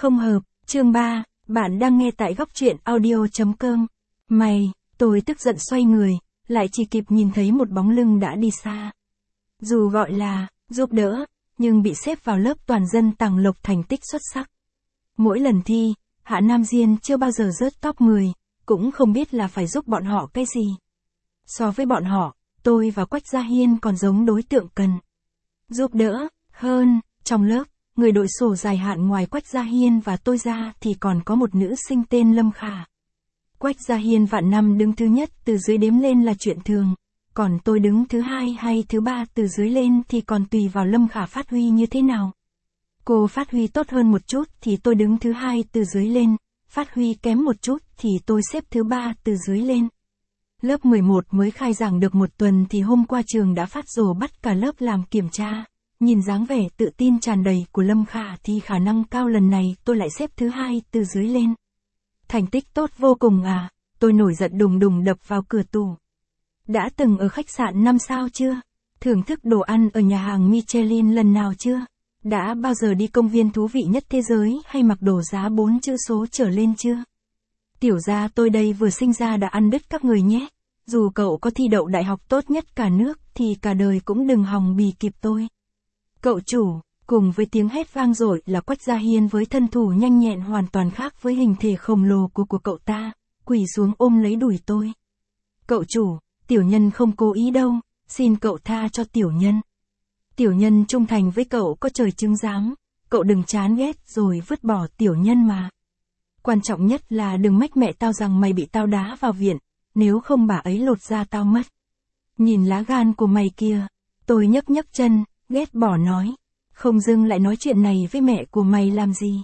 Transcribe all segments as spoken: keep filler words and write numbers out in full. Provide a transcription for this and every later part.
Không hợp, chương ba, bạn đang nghe tại góc truyện audio chấm com. Mày, tôi tức giận xoay người, lại chỉ kịp nhìn thấy một bóng lưng đã đi xa. Dù gọi là giúp đỡ, nhưng bị xếp vào lớp toàn dân Tàng Lộc thành tích xuất sắc. Mỗi lần thi, Hạ Nam Diên chưa bao giờ rớt top mười, cũng không biết là phải giúp bọn họ cái gì. So với bọn họ, tôi và Quách Gia Hiên còn giống đối tượng cần giúp đỡ hơn. Trong lớp, người đội sổ dài hạn ngoài Quách Gia Hiên và tôi ra thì còn có một nữ sinh tên Lâm Khả. Quách Gia Hiên vạn năm đứng thứ nhất từ dưới đếm lên là chuyện thường, còn tôi đứng thứ hai hay thứ ba từ dưới lên thì còn tùy vào Lâm Khả phát huy như thế nào. Cô phát huy tốt hơn một chút thì tôi đứng thứ hai từ dưới lên, phát huy kém một chút thì tôi xếp thứ ba từ dưới lên. Lớp mười một mới khai giảng được một tuần thì hôm qua trường đã phát rổ bắt cả lớp làm kiểm tra. Nhìn dáng vẻ tự tin tràn đầy của Lâm Khả thì khả năng cao lần này tôi lại xếp thứ hai từ dưới lên. Thành tích tốt vô cùng à, tôi nổi giận đùng đùng đập vào cửa tủ. Đã từng ở khách sạn năm sao chưa? Thưởng thức đồ ăn ở nhà hàng Michelin lần nào chưa? Đã bao giờ đi công viên thú vị nhất thế giới hay mặc đồ giá bốn chữ số trở lên chưa? Tiểu gia tôi đây vừa sinh ra đã ăn đứt các người nhé. Dù cậu có thi đậu đại học tốt nhất cả nước thì cả đời cũng đừng hòng bì kịp tôi. Cậu chủ, cùng với tiếng hét vang dội là Quách Gia Hiên với thân thủ nhanh nhẹn hoàn toàn khác với hình thể khổng lồ của của cậu ta, quỳ xuống ôm lấy đùi tôi. Cậu chủ, tiểu nhân không cố ý đâu, xin cậu tha cho tiểu nhân. Tiểu nhân trung thành với cậu có trời chứng giám, cậu đừng chán ghét rồi vứt bỏ tiểu nhân mà. Quan trọng nhất là đừng mách mẹ tao rằng mày bị tao đá vào viện, nếu không bà ấy lột da tao mất. Nhìn lá gan của mày kia, tôi nhấc nhấc chân, ghét bỏ nói, không dưng lại nói chuyện này với mẹ của mày làm gì.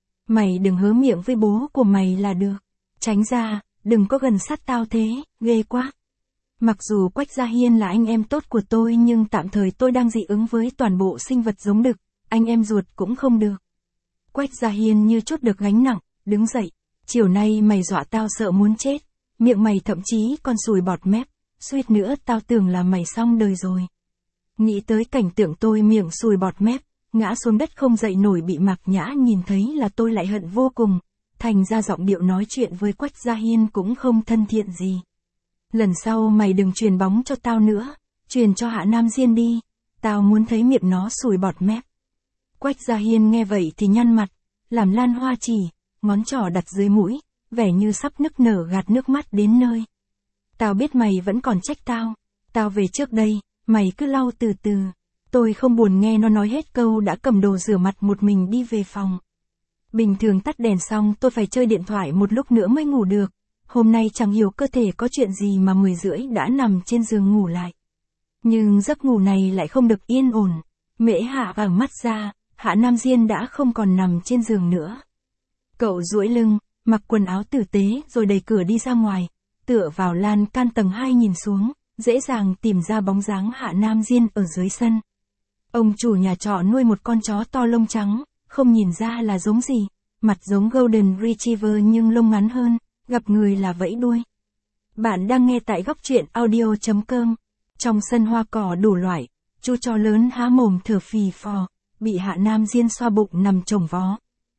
Mày đừng hớ miệng với bố của mày là được. Tránh ra, đừng có gần sát tao thế, ghê quá. Mặc dù Quách Gia Hiên là anh em tốt của tôi nhưng tạm thời tôi đang dị ứng với toàn bộ sinh vật giống đực, anh em ruột cũng không được. Quách Gia Hiên như chút được gánh nặng, đứng dậy, chiều nay mày dọa tao sợ muốn chết, miệng mày thậm chí còn sùi bọt mép, suýt nữa tao tưởng là mày xong đời rồi. Nghĩ tới cảnh tượng tôi miệng sùi bọt mép, ngã xuống đất không dậy nổi bị Mạc Nhã nhìn thấy là tôi lại hận vô cùng, thành ra giọng điệu nói chuyện với Quách Gia Hiên cũng không thân thiện gì. Lần sau mày đừng truyền bóng cho tao nữa, truyền cho Hạ Nam Diên đi, tao muốn thấy miệng nó sùi bọt mép. Quách Gia Hiên nghe vậy thì nhăn mặt, làm lan hoa chỉ, ngón trỏ đặt dưới mũi, vẻ như sắp nức nở gạt nước mắt đến nơi. Tao biết mày vẫn còn trách tao, tao về trước đây. Mày cứ lau từ từ. Tôi không buồn nghe nó nói hết câu đã cầm đồ rửa mặt một mình đi về phòng. Bình thường tắt đèn xong tôi phải chơi điện thoại một lúc nữa mới ngủ được. Hôm nay chẳng hiểu cơ thể có chuyện gì mà mười rưỡi đã nằm trên giường ngủ lại. Nhưng giấc ngủ này lại không được yên ổn. Mễ Hạ vàng mắt ra, Hạ Nam Diên đã không còn nằm trên giường nữa. Cậu duỗi lưng, mặc quần áo tử tế rồi đẩy cửa đi ra ngoài, tựa vào lan can tầng hai nhìn xuống. Dễ dàng tìm ra bóng dáng Hạ Nam Diên ở dưới sân. Ông chủ nhà trọ nuôi một con chó to lông trắng, không nhìn ra là giống gì, mặt giống Golden Retriever nhưng lông ngắn hơn, gặp người là vẫy đuôi. Bạn đang nghe tại góc truyện audio chấm com. Trong sân hoa cỏ đủ loại, chú chó lớn há mồm thở phì phò, bị Hạ Nam Diên xoa bụng nằm chồng vó.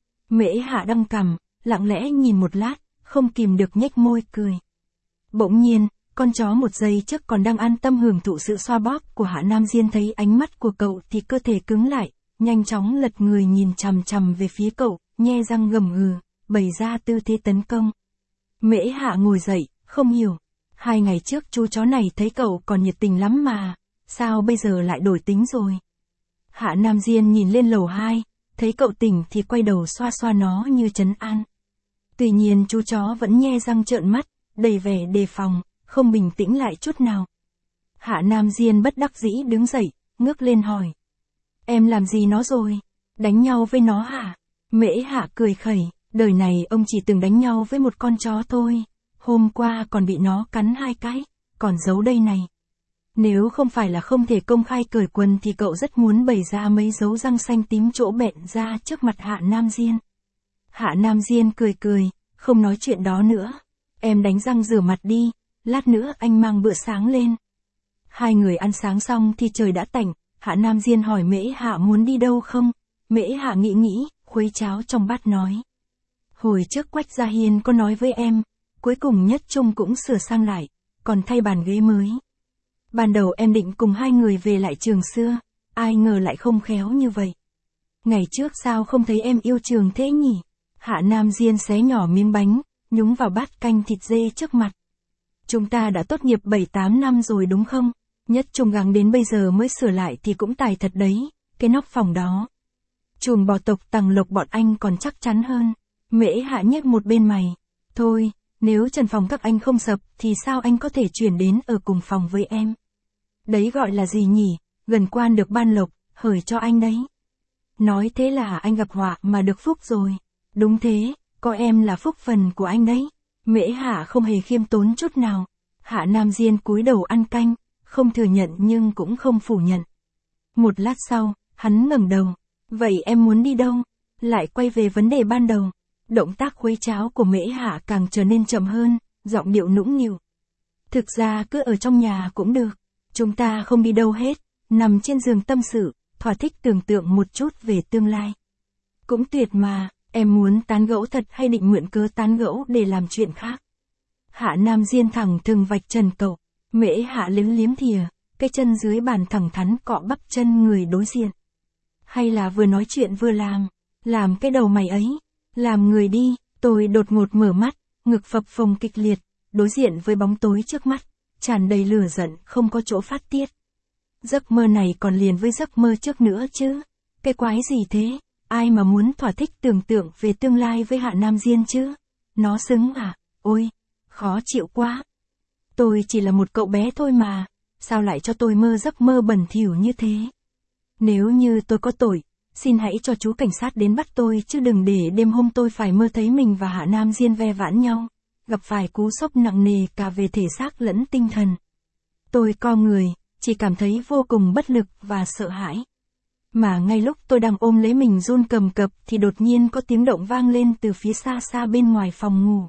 Mễ Hạ đăng cằm, lặng lẽ nhìn một lát, không kìm được nhếch môi cười. Bỗng nhiên, con chó một giây trước còn đang an tâm hưởng thụ sự xoa bóp của Hạ Nam Diên thấy ánh mắt của cậu thì cơ thể cứng lại, nhanh chóng lật người nhìn chằm chằm về phía cậu, nhe răng gầm gừ, bày ra tư thế tấn công. Mễ Hạ ngồi dậy, không hiểu. Hai ngày trước chú chó này thấy cậu còn nhiệt tình lắm mà, sao bây giờ lại đổi tính rồi? Hạ Nam Diên nhìn lên lầu hai, thấy cậu tỉnh thì quay đầu xoa xoa nó như trấn an. Tuy nhiên chú chó vẫn nhe răng trợn mắt, đầy vẻ đề phòng. Không bình tĩnh lại chút nào. Hạ Nam Diên bất đắc dĩ đứng dậy, ngước lên hỏi. Em làm gì nó rồi? Đánh nhau với nó hả? Mễ Hạ cười khẩy, đời này ông chỉ từng đánh nhau với một con chó thôi. Hôm qua còn bị nó cắn hai cái, còn giấu đây này. Nếu không phải là không thể công khai cởi quần thì cậu rất muốn bày ra mấy dấu răng xanh tím chỗ bẹn ra trước mặt Hạ Nam Diên. Hạ Nam Diên cười cười, không nói chuyện đó nữa. Em đánh răng rửa mặt đi. Lát nữa anh mang bữa sáng lên. Hai người ăn sáng xong thì trời đã tạnh, Hạ Nam Diên hỏi Mễ Hạ muốn đi đâu không? Mễ Hạ nghĩ nghĩ, khuấy cháo trong bát nói. Hồi trước Quách Gia Hiên có nói với em, cuối cùng Nhất Trung cũng sửa sang lại, còn thay bàn ghế mới. Ban đầu em định cùng hai người về lại trường xưa, ai ngờ lại không khéo như vậy. Ngày trước sao không thấy em yêu trường thế nhỉ? Hạ Nam Diên xé nhỏ miếng bánh, nhúng vào bát canh thịt dê trước mặt. Chúng ta đã tốt nghiệp bảy tám năm rồi đúng không? Nhất Trung gắng đến bây giờ mới sửa lại thì cũng tài thật đấy, cái nóc phòng đó. Chùm bò tộc Tằng Lộc bọn anh còn chắc chắn hơn. Mễ Hạ nhếch một bên mày. Thôi, nếu trần phòng các anh không sập thì sao anh có thể chuyển đến ở cùng phòng với em? Đấy gọi là gì nhỉ? Gần quan được ban lộc, hởi cho anh đấy. Nói thế là anh gặp họa mà được phúc rồi. Đúng thế, có em là phúc phần của anh đấy. Mễ Hạ không hề khiêm tốn chút nào. Hạ Nam Diên cúi đầu ăn canh, không thừa nhận nhưng cũng không phủ nhận. Một lát sau, hắn ngẩng đầu. Vậy em muốn đi đâu? Lại quay về vấn đề ban đầu. Động tác khuấy cháo của Mễ Hạ càng trở nên chậm hơn, giọng điệu nũng nịu. Thực ra cứ ở trong nhà cũng được. Chúng ta không đi đâu hết, nằm trên giường tâm sự, thỏa thích tưởng tượng một chút về tương lai. Cũng tuyệt mà, em muốn tán gẫu thật hay định mượn cớ tán gẫu để làm chuyện khác? Hạ Nam Diên thẳng thừng vạch trần cậu. Mễ Hạ liếm liếm thìa, cái chân dưới bàn thẳng thắn cọ bắp chân người đối diện. Hay là vừa nói chuyện vừa làm, làm cái đầu mày ấy, làm người đi. Tôi đột ngột mở mắt, ngực phập phồng kịch liệt, đối diện với bóng tối trước mắt, tràn đầy lửa giận không có chỗ phát tiết. Giấc mơ này còn liền với giấc mơ trước nữa chứ. Cái quái gì thế, ai mà muốn thỏa thích tưởng tượng về tương lai với Hạ Nam Diên chứ? Nó xứng à? Ôi, khó chịu quá. Tôi chỉ là một cậu bé thôi mà, sao lại cho tôi mơ giấc mơ bẩn thỉu như thế? Nếu như tôi có tội, xin hãy cho chú cảnh sát đến bắt tôi chứ đừng để đêm hôm tôi phải mơ thấy mình và Hạ Nam Diên ve vãn nhau, gặp phải cú sốc nặng nề cả về thể xác lẫn tinh thần. Tôi co người, chỉ cảm thấy vô cùng bất lực và sợ hãi. Mà ngay lúc tôi đang ôm lấy mình run cầm cập thì đột nhiên có tiếng động vang lên từ phía xa xa bên ngoài phòng ngủ.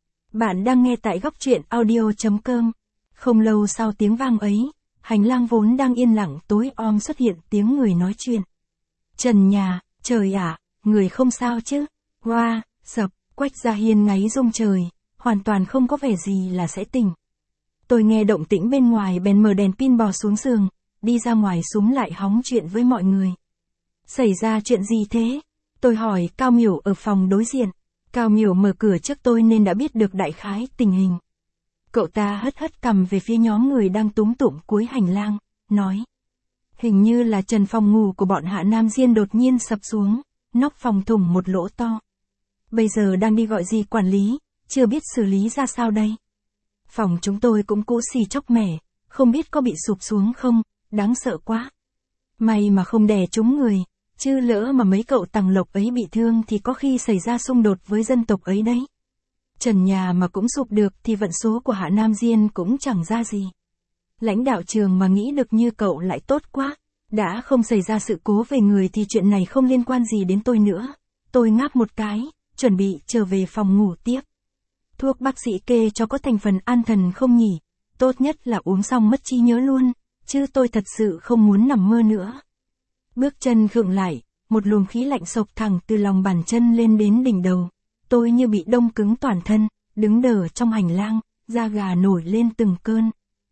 Bạn đang nghe tại góc truyện audio chấm com. Không lâu sau tiếng vang ấy, hành lang vốn đang yên lặng tối om xuất hiện tiếng người nói chuyện. Trần nhà, trời ạ, người không sao chứ? Hoa, wow, sập, Quách Gia Hiên ngáy rung trời, hoàn toàn không có vẻ gì là sẽ tỉnh. Tôi nghe động tĩnh bên ngoài bèn mở đèn pin bò xuống giường, đi ra ngoài xúm lại hóng chuyện với mọi người. Xảy ra chuyện gì thế? Tôi hỏi Cao Miểu ở phòng đối diện. Cao Miểu mở cửa trước tôi nên đã biết được đại khái tình hình. Cậu ta hất hất cằm về phía nhóm người đang túm tụm cuối hành lang, nói. Hình như là trần phòng ngủ của bọn Hạ Nam Diên đột nhiên sập xuống, nóc phòng thủng một lỗ to. Bây giờ đang đi gọi dì quản lý, chưa biết xử lý ra sao đây. Phòng chúng tôi cũng cũ xì chóc mẻ, không biết có bị sụp xuống không, đáng sợ quá. May mà không đè trúng người, chứ lỡ mà mấy cậu Tằng Lộc ấy bị thương thì có khi xảy ra xung đột với dân tộc ấy đấy. Trần nhà mà cũng sụp được thì vận số của Hạ Nam Diên cũng chẳng ra gì. Lãnh đạo trường mà nghĩ được như cậu lại tốt quá. Đã không xảy ra sự cố về người thì chuyện này không liên quan gì đến tôi nữa. Tôi ngáp một cái, chuẩn bị trở về phòng ngủ tiếp. Thuốc bác sĩ kê cho có thành phần an thần không nhỉ? Tốt nhất là uống xong mất trí nhớ luôn, chứ tôi thật sự không muốn nằm mơ nữa. Bước chân khựng lại, một luồng khí lạnh xộc thẳng từ lòng bàn chân lên đến đỉnh đầu. Tôi như bị đông cứng toàn thân, đứng đờ trong hành lang, da gà nổi lên từng cơn.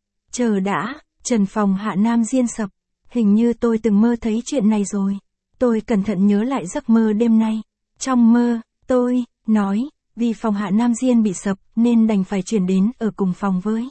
Chờ đã, trần phòng Hạ Nam Diên sập. Hình như tôi từng mơ thấy chuyện này rồi. Tôi cẩn thận nhớ lại giấc mơ đêm nay. Trong mơ, tôi nói, vì phòng Hạ Nam Diên bị sập nên đành phải chuyển đến ở cùng phòng với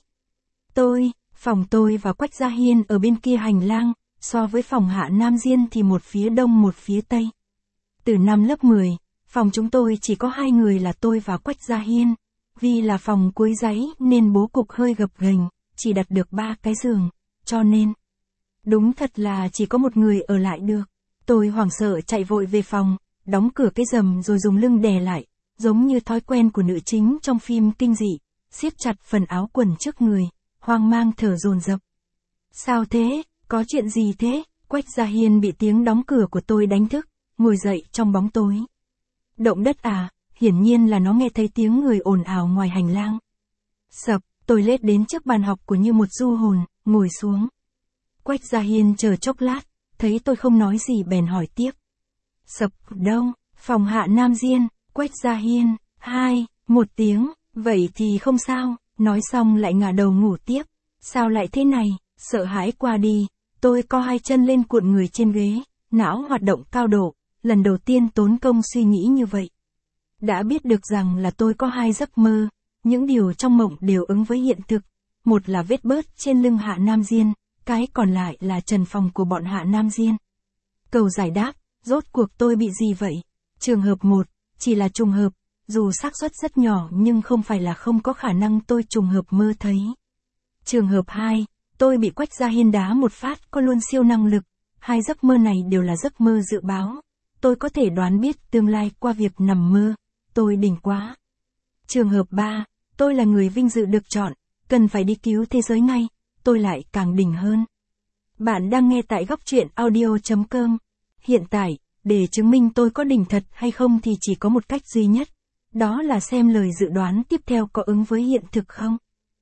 tôi. Phòng tôi và Quách Gia Hiên ở bên kia hành lang, so với phòng Hạ Nam Diên thì một phía đông một phía tây. Từ năm lớp mười, phòng chúng tôi chỉ có hai người là tôi và Quách Gia Hiên. Vì là phòng cuối dãy nên bố cục hơi gập ghềnh, chỉ đặt được ba cái giường, cho nên đúng thật là chỉ có một người ở lại được. Tôi hoảng sợ chạy vội về phòng, đóng cửa cái rầm rồi dùng lưng đè lại, giống như thói quen của nữ chính trong phim kinh dị, siết chặt phần áo quần trước người, hoang mang thở dồn dập. Sao thế, có chuyện gì thế? Quách Gia Hiên bị tiếng đóng cửa của tôi đánh thức, ngồi dậy trong bóng tối. Động đất à? Hiển nhiên là nó nghe thấy tiếng người ồn ào ngoài hành lang. Sập, tôi lết đến trước bàn học của như một du hồn, ngồi xuống. Quách Gia Hiên chờ chốc lát, thấy tôi không nói gì bèn hỏi tiếp. Sập đâu? Phòng Hạ Nam Diên, Quách Gia Hiên. Hai, một tiếng, vậy thì không sao, nói xong lại ngả đầu ngủ tiếp. Sao lại thế này, sợ hãi qua đi, tôi co hai chân lên cuộn người trên ghế, não hoạt động cao độ, lần đầu tiên tốn công suy nghĩ như vậy. Đã biết được rằng là tôi có hai giấc mơ, những điều trong mộng đều ứng với hiện thực. Một là vết bớt trên lưng Hạ Nam Diên, cái còn lại là trần phòng của bọn Hạ Nam Diên. Cầu giải đáp, rốt cuộc tôi bị gì vậy? Trường hợp một, chỉ là trùng hợp, dù xác suất rất nhỏ nhưng không phải là không có khả năng tôi trùng hợp mơ thấy. Trường hợp hai, tôi bị Quách Gia Hiên đá một phát có luôn siêu năng lực, hai giấc mơ này đều là giấc mơ dự báo. Tôi có thể đoán biết tương lai qua việc nằm mơ, tôi đỉnh quá. Trường hợp ba, tôi là người vinh dự được chọn, cần phải đi cứu thế giới ngay, tôi lại càng đỉnh hơn. Bạn đang nghe tại góc truyện audio chấm com. Hiện tại, để chứng minh tôi có đỉnh thật hay không thì chỉ có một cách duy nhất, đó là xem lời dự đoán tiếp theo có ứng với hiện thực không.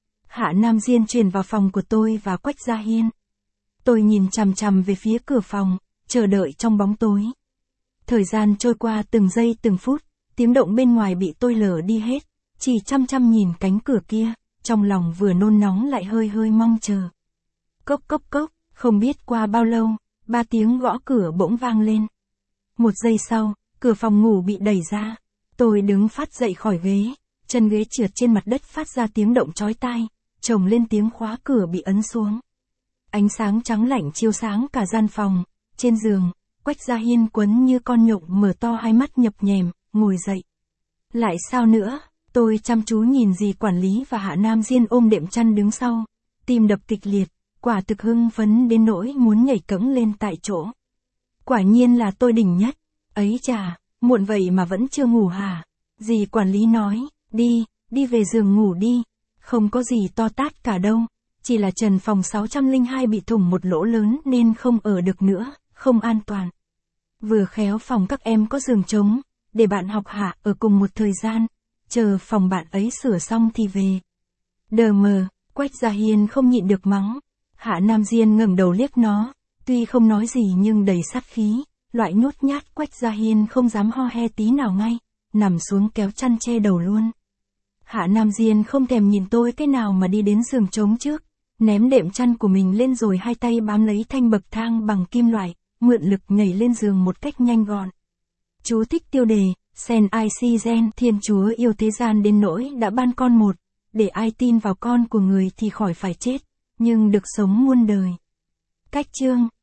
Hạ Nam Diên truyền vào phòng của tôi và Quách Gia Hiên. Tôi nhìn chằm chằm về phía cửa phòng, chờ đợi trong bóng tối. Thời gian trôi qua từng giây từng phút, tiếng động bên ngoài bị tôi lờ đi hết, chỉ chăm chăm nhìn cánh cửa kia, trong lòng vừa nôn nóng lại hơi hơi mong chờ. Cốc cốc cốc, không biết qua bao lâu, ba tiếng gõ cửa bỗng vang lên. Một giây sau, cửa phòng ngủ bị đẩy ra. Tôi đứng phát dậy khỏi ghế, chân ghế trượt trên mặt đất phát ra tiếng động chói tai, chồng lên tiếng khóa cửa bị ấn xuống. Ánh sáng trắng lạnh chiếu sáng cả gian phòng, trên giường, Quách Gia Hiên quấn như con nhộng mở to hai mắt nhập nhèm, ngồi dậy. Lại sao nữa, tôi chăm chú nhìn dì quản lý và Hạ Nam Diên ôm đệm chăn đứng sau, tim đập kịch liệt, quả thực hưng phấn đến nỗi muốn nhảy cẫng lên tại chỗ. Quả nhiên là tôi đỉnh nhất, ấy chà, muộn vậy mà vẫn chưa ngủ hả? Dì quản lý nói, đi, đi về giường ngủ đi, không có gì to tát cả đâu, chỉ là trần phòng sáu trăm lẻ hai bị thủng một lỗ lớn nên không ở được nữa, không an toàn. Vừa khéo phòng các em có giường trống, để bạn học Hạ ở cùng một thời gian, chờ phòng bạn ấy sửa xong thì về. Đờ mờ, Quách Gia Hiên không nhịn được mắng. Hạ Nam Diên ngẩng đầu liếc nó, tuy không nói gì nhưng đầy sát khí, loại nhút nhát Quách Gia Hiên không dám ho he tí nào ngay, nằm xuống kéo chăn che đầu luôn. Hạ Nam Diên không thèm nhìn tôi cái nào mà đi đến giường trống trước, ném đệm chăn của mình lên rồi hai tay bám lấy thanh bậc thang bằng kim loại, mượn lực nhảy lên giường một cách nhanh gọn. Chú thích tiêu đề, Sen I C Gen, Thiên Chúa yêu thế gian đến nỗi đã ban con một, để ai tin vào con của người thì khỏi phải chết, nhưng được sống muôn đời. Cách chương